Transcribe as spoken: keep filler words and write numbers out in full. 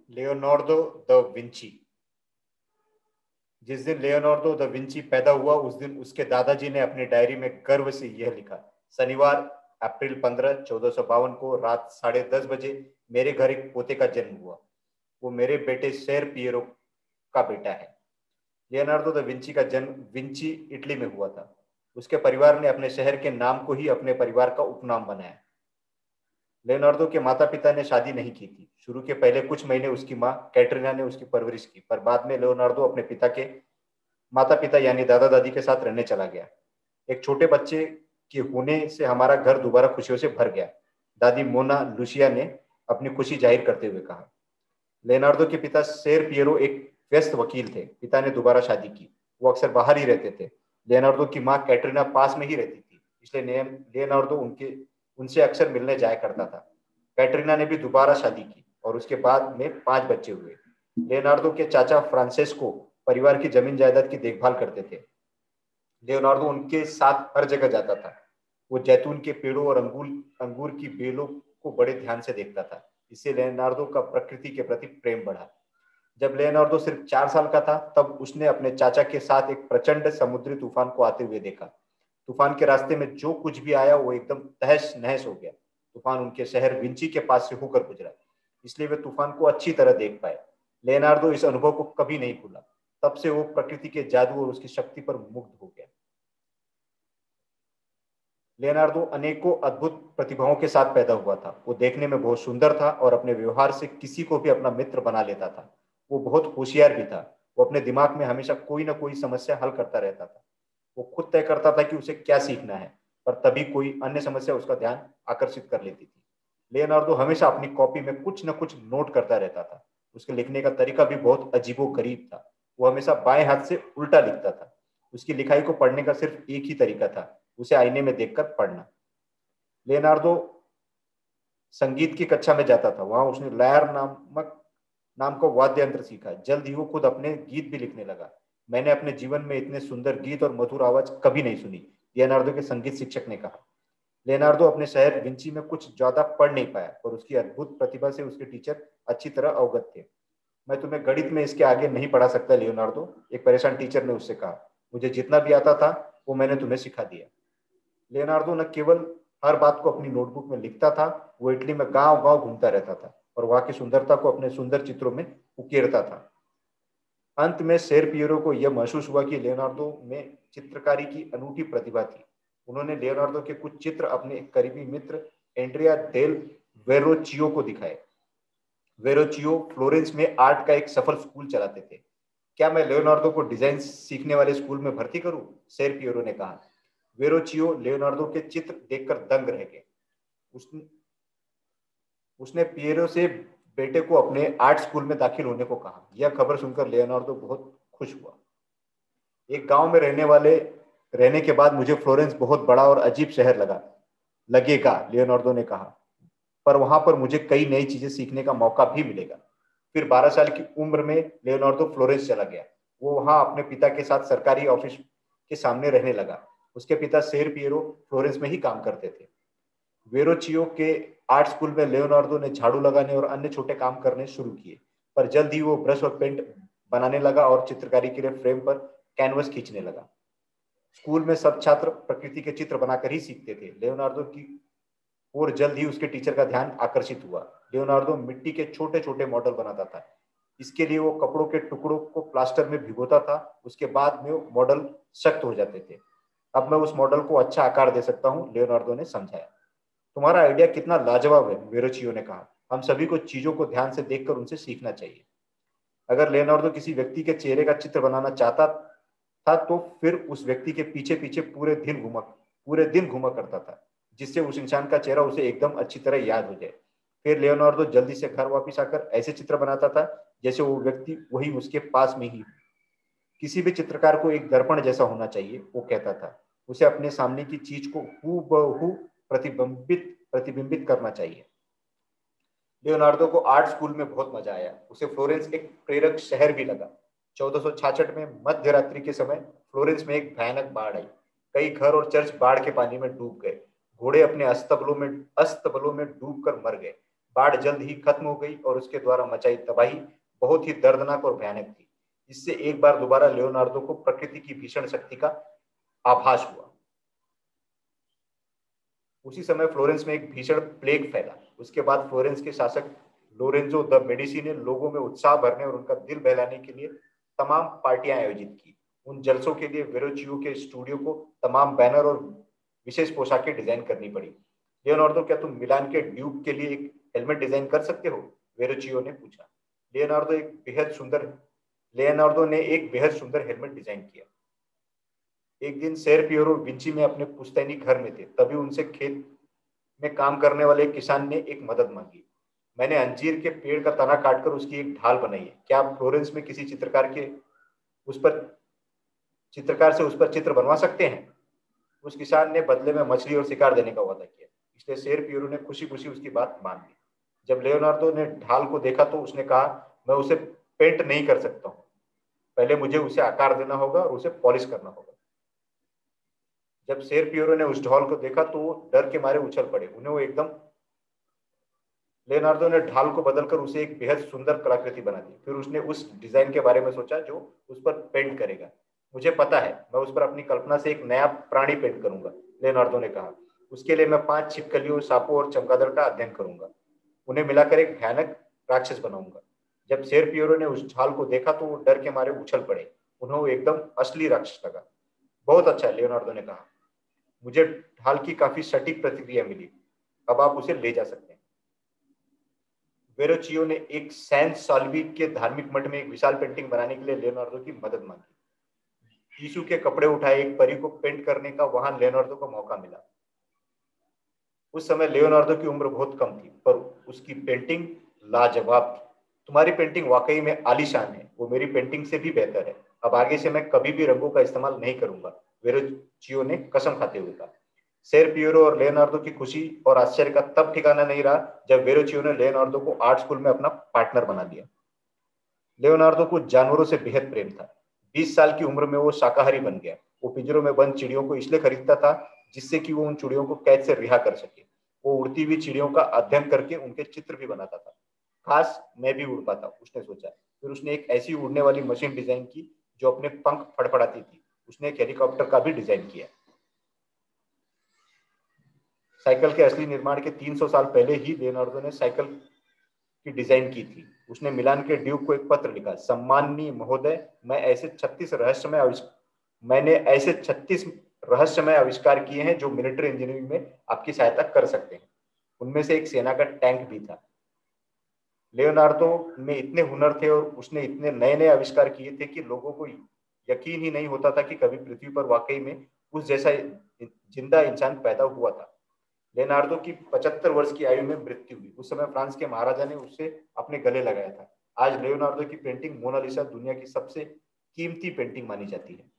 Leonardo da Vinci. जिस दिन Leonardo da Vinci पैदा हुआ उस दिन उसके दादाजी ने अपनी डायरी में गर्व से यह लिखा, शनिवार अप्रैल पंद्रह चौदह सौ बावन को रात साढ़े दस बजे मेरे घर एक पोते का जन्म हुआ। वो मेरे बेटे सेर पियरो का बेटा है। लियोनार्डो द विंची का जन्म विंची इटली में हुआ था। उसके परिवार ने अपने शहर के नाम को ही अपने परिवार का उपनाम बनाया। लियोनार्डो के माता पिता ने शादी नहीं की थी। शुरू के पहले कुछ महीने उसकी माँ कैटरीना ने उसकी परवरिश की, पर बाद में लियोनार्डो अपने पिता के माता पिता यानी दादा दादी के साथ रहने चला गया। एक छोटे बच्चे के होने से हमारा घर दोबारा खुशियों से भर गया, दादी मोना लुसिया ने अपनी खुशी जाहिर करते हुए कहा। लियोनार्डो के पिता सेर पियरो एक व्यस्त वकील थे। पिता ने दोबारा शादी की। वो अक्सर बाहर ही रहते थे। लियोनार्डो की माँ कैटरीना पास में ही रहती थी, इसलिए लियोनार्डो उनके उनसे अक्सर मिलने जाया करता था। कैटरीना ने भी दोबारा शादी की और उसके बाद में पांच बच्चे हुए। लियोनार्डो के चाचा फ्रांसेस्को परिवार की जमीन जायदाद की देखभाल करते थे। लियोनार्डो उनके साथ हर जगह जाता था। वो जैतून के पेड़ों और अंगूर अंगूर की बेलों को बड़े ध्यान से देखता था। इससे लियोनार्डो का प्रकृति के प्रति प्रेम बढ़ा। जब लियोनार्डो सिर्फ चार साल का था तब उसने अपने चाचा के साथ एक प्रचंड समुद्री तूफान को आते हुए देखा। तूफान के रास्ते में जो कुछ भी आया वो एकदम तहस नहस हो गया। तूफान उनके शहर विंची के पास से होकर गुजरा, इसलिए वे तूफान को अच्छी तरह देख पाए। लियोनार्डो इस अनुभव को कभी नहीं भूला। तब से वो प्रकृति के जादू और उसकी शक्ति पर मुग्ध हो गया। लियोनार्डो अनेकों अद्भुत प्रतिभाओं के साथ पैदा हुआ था। वो देखने में बहुत सुंदर था और अपने व्यवहार से किसी को भी अपना मित्र बना लेता था। वो बहुत होशियार भी था। वो अपने दिमाग में हमेशा कोई ना कोई समस्या हल करता रहता था। वो खुद तय करता था कि उसे क्या सीखना है, पर तभी कोई अन्य समस्या उसका ध्यान आकर्षित कर लेती थी। लियोनार्डो हमेशा अपनी कॉपी में कुछ न कुछ नोट करता रहता था। उसके लिखने का तरीका भी बहुत अजीबोगरीब था। वो हमेशा बाएं हाथ से उल्टा लिखता था। उसकी लिखाई को पढ़ने का सिर्फ एक ही तरीका था, उसे आईने में देखकर पढ़ना। लियोनार्डो संगीत की कक्षा में जाता था। वहां उसने लायर नामक नाम का वाद्य यंत्र सीखा। जल्द ही वो खुद अपने गीत भी लिखने लगा। मैंने अपने जीवन में इतने सुंदर गीत और मधुर आवाज कभी नहीं सुनी, लियोनार्डो के संगीत शिक्षक ने कहा। लियोनार्डो अपने शहर विंची में कुछ ज्यादा पढ़ नहीं पाया, पर उसकी अद्भुत प्रतिभा से उसके टीचर अच्छी तरह अवगत थे। मैं तुम्हें गणित में इसके आगे नहीं पढ़ा सकता लियोनार्डो, एक परेशान टीचर ने उससे कहा। मुझे जितना भी आता था वो मैंने तुम्हें सिखा दिया। लियोनार्डो न केवल हर बात को अपनी नोटबुक में लिखता था, वो इटली में गांव गांव घूमता रहता था और वहां की सुंदरता को अपने सुंदर चित्रों में उकेरता था। अंत में सेर पियरो को यह महसूस हुआ कि लियोनार्डो में चित्रकारी की अनूठी प्रतिभा थी। उन्होंने लियोनार्डो के कुछ चित्र अपने करीबी मित्र एंड्रिया डेल वेरोचियो को दिखाए। वेरोचियो फ्लोरेंस में आर्ट का एक सफल स्कूल चलाते थे। क्या मैं लियोनार्डो को डिजाइन सीखने वाले स्कूल में भर्ती करूं? सेर पियरो ने कहा। वेरोचियो लियोनार्डो के चित्र देखकर दंग रह गए। उसने उसने पियरो से बेटे को अपने आर्ट स्कूल में दाखिल होने को कहा। यह खबर सुनकर लियोनार्डो बहुत खुश हुआ। एक गांव में रहने वाले रहने के बाद मुझे फ्लोरेंस बहुत बड़ा और अजीब शहर लगा लगेगा, लियोनार्डो ने कहा, पर वहां पर मुझे कई नई चीजें सीखने का मौका भी मिलेगा। फिर बारह साल की उम्र में लियोनार्डो फ्लोरेंस चला गया। वो वहां अपने पिता के साथ सरकारी ऑफिस के सामने रहने लगा। उसके पिता सेर पियरो फ्लोरेंस में ही काम करते थे। वेरोचियो के आर्ट स्कूल में लियोनार्डो ने झाड़ू लगाने और अन्य छोटे काम करने शुरू किए, पर जल्द ही वो ब्रश और पेंट बनाने लगा और चित्रकारी के लिए फ्रेम पर कैनवस खींचने लगा। स्कूल में सब छात्र प्रकृति के चित्र बनाकर ही सीखते थे। लियोनार्डो की और जल्द ही उसके टीचर का ध्यान आकर्षित हुआ। लियोनार्डो मिट्टी के छोटे छोटे मॉडल बनाता था। इसके लिए वो कपड़ों के टुकड़ों को प्लास्टर में भिगोता था। उसके बाद में वो मॉडल सख्त हो जाते थे। अब मैं उस मॉडल को अच्छा आकार दे सकता हूँ, लियोनार्डो ने समझाया। तुम्हारा आइडिया कितना लाजवाब है, वेरोचियो ने कहा। हम सभी को चीजों को ध्यान से देखकर उनसे सीखना चाहिए। अगर लियोनार्डो किसी व्यक्ति के चेहरे का चित्र बनाना चाहता था तो फिर उस व्यक्ति के पीछे पीछे पूरे दिन घुमा पूरे दिन घुमा करता था, जिससे उस इंसान का चेहरा उसे एकदम अच्छी तरह याद हो जाए। फिर लियोनार्डो जल्दी से घर वापस आकर ऐसे चित्र बनाता था जैसे वो व्यक्ति वही उसके पास में ही हो। किसी भी चित्रकार को एक दर्पण जैसा होना चाहिए, वो कहता था। उसे अपने सामने की चीज को हूबहू प्रतिबिंबित प्रतिबिंबित करना चाहिए। लियोनार्डो को आर्ट स्कूल में बहुत मजा आया। उसे फ्लोरेंस एक प्रेरक शहर भी लगा। चौदह सौ छियासठ में मध्य रात्रि के समय फ्लोरेंस में एक भयानक बाढ़ आई। कई घर और चर्च बाढ़ के पानी में डूब गए। घोड़े अपने अस्तबलों में अस्तबलों में डूब कर मर गए। बाढ़ जल्द ही खत्म हो गई और उसके द्वारा मचाई तबाही बहुत ही दर्दनाक और भयानक थी। इससे एक बार दोबारा लियोनार्दो को प्रकृति की भीषण शक्ति का आभास हुआ। उसी समय फ्लोरेंस में एक भीषण प्लेग फैला। उसके बाद फ्लोरेंस के शासक लोरेंजो द मेडिसी ने लोगों में उत्साह भरने और उनका दिल बहलाने के लिए तमाम पार्टियां आयोजित की। उन जलसों के लिए वेरोचियो के स्टूडियो को तमाम बैनर और विशेष पोशाकें डिजाइन करनी पड़ी। लियोनार्दो, क्या तुम मिलान के ड्यूक के लिए एक हेलमेट डिजाइन कर सकते हो? वेरोचियो ने पूछा। लियोनार्दो एक बेहद सुंदर लियोनार्दो ने एक बेहद सुंदर हेलमेट डिजाइन किया। एक दिन सर पियरो विंची में अपने पुश्तैनी घर में थे, तभी उनसे खेत में काम करने वाले एक किसान ने एक मदद मांगी। मैंने अंजीर के पेड़ का तना काटकर उसकी एक ढाल बनाई है, क्या आप फ्लोरेंस में किसी चित्रकार के उस पर चित्रकार से उस पर चित्र बनवा सकते हैं? उस किसान ने बदले में मछली और शिकार देने का वादा किया, इसलिए शेर पियरो ने खुशी खुशी उसकी बात मान ली। जब लियोनार्दो ने ढाल को देखा तो उसने कहा, मैं उसे पेंट नहीं कर सकता हूँ, पहले मुझे उसे आकार देना होगा और उसे पॉलिश करना होगा। जब शेर पियरो ने उस ढाल को देखा तो वो डर के मारे उछल पड़े। उन्हें वो एकदम लियोनार्दो ने ढाल को बदलकर उसे एक बेहद सुंदर कलाकृति बना दी। फिर उसने उस डिजाइन के बारे में सोचा जो उस पर पेंट करेगा। मुझे पता है, मैं उस पर अपनी कल्पना से एक नया प्राणी पेंट करूंगा, लियोनार्दो ने कहा। उसके लिए मैं पांच छिपकलियों, सांपों और चमगादड़ का अध्ययन करूंगा, उन्हें मिलाकर एक भयानक राक्षस बनाऊंगा। जब शेर पियरो ने उस ढाल को देखा तो वो डर के मारे उछल पड़े। उन्हें वो एकदम असली राक्षस लगा। बहुत अच्छा, लियोनार्दो ने कहा, मुझे ढाल की काफी सटीक प्रतिक्रिया मिली, अब आप उसे ले जा सकते हैं। वेरोचियो ने एक सैंट साल्वी के धार्मिक मठ में एक विशाल पेंटिंग बनाने के लिए लियोनार्दो की मदद मांगी। यीशु के कपड़े उठाए एक परी को पेंट करने का वहां लियोनार्दो को मौका मिला। उस समय लियोनार्दो की उम्र बहुत कम थी, पर उसकी पेंटिंग लाजवाब थी। तुम्हारी पेंटिंग वाकई में आलीशान है, वो मेरी पेंटिंग से भी बेहतर है। अब आगे से मैं कभी भी रंगों का इस्तेमाल नहीं करूंगा, वेरोचियो ने कसम खाते हुए कहा। सर पियरो और लियोनार्दो की खुशी और आश्चर्य का तब ठिकाना नहीं रहा जब वेरोचियो ने लियोनार्दो को आर्ट स्कूल में अपना पार्टनर बना दिया। लियोनार्दो को जानवरों से बेहद प्रेम था। बीस साल की उम्र में वो शाकाहारी बन गया। वो पिंजरों में बंद चिड़ियों को इसलिए खरीदता था जिससे कि वो उन चिड़ियों को कैद से रिहा कर सके। वो उड़ती हुई चिड़ियों का अध्ययन करके उनके चित्र भी बनाता था। काश मैं भी उड़ पाता, उसने सोचा। फिर उसने एक ऐसी उड़ने वाली मशीन डिजाइन की जो अपने पंख फड़फड़ाती थी। उसने एक हेलीकॉप्टर का भी डिजाइन किया। साइकिल के असली निर्माण के तीन सौ साल पहले ही लियोनार्दो ने साइकिल की डिजाइन की थी। उसने मिलान के ड्यूक को एक पत्र लिखा, सम्माननीय महोदय, मैं ऐसे छत्तीस रहस्यमय आविष्कार मैंने ऐसे छत्तीस रहस्यमय आविष्कार किए हैं जो मिलिट्री इंजीनियरिंग में आपकी सहायता कर सकते हैं। उनमें से एक सेना का टैंक भी था। लियोनार्दो में इतने हुनर थे और उसने इतने नए नए आविष्कार किए थे कि लोगों को यकीन ही नहीं होता था कि कभी पृथ्वी पर वाकई में उस जैसा जिंदा इंसान पैदा हुआ था। लियोनार्दो की पचहत्तर वर्ष की आयु में मृत्यु हुई। उस समय फ्रांस के महाराजा ने उसे अपने गले लगाया था। आज लियोनार्दो की पेंटिंग मोनालिसा दुनिया की सबसे कीमती पेंटिंग मानी जाती है।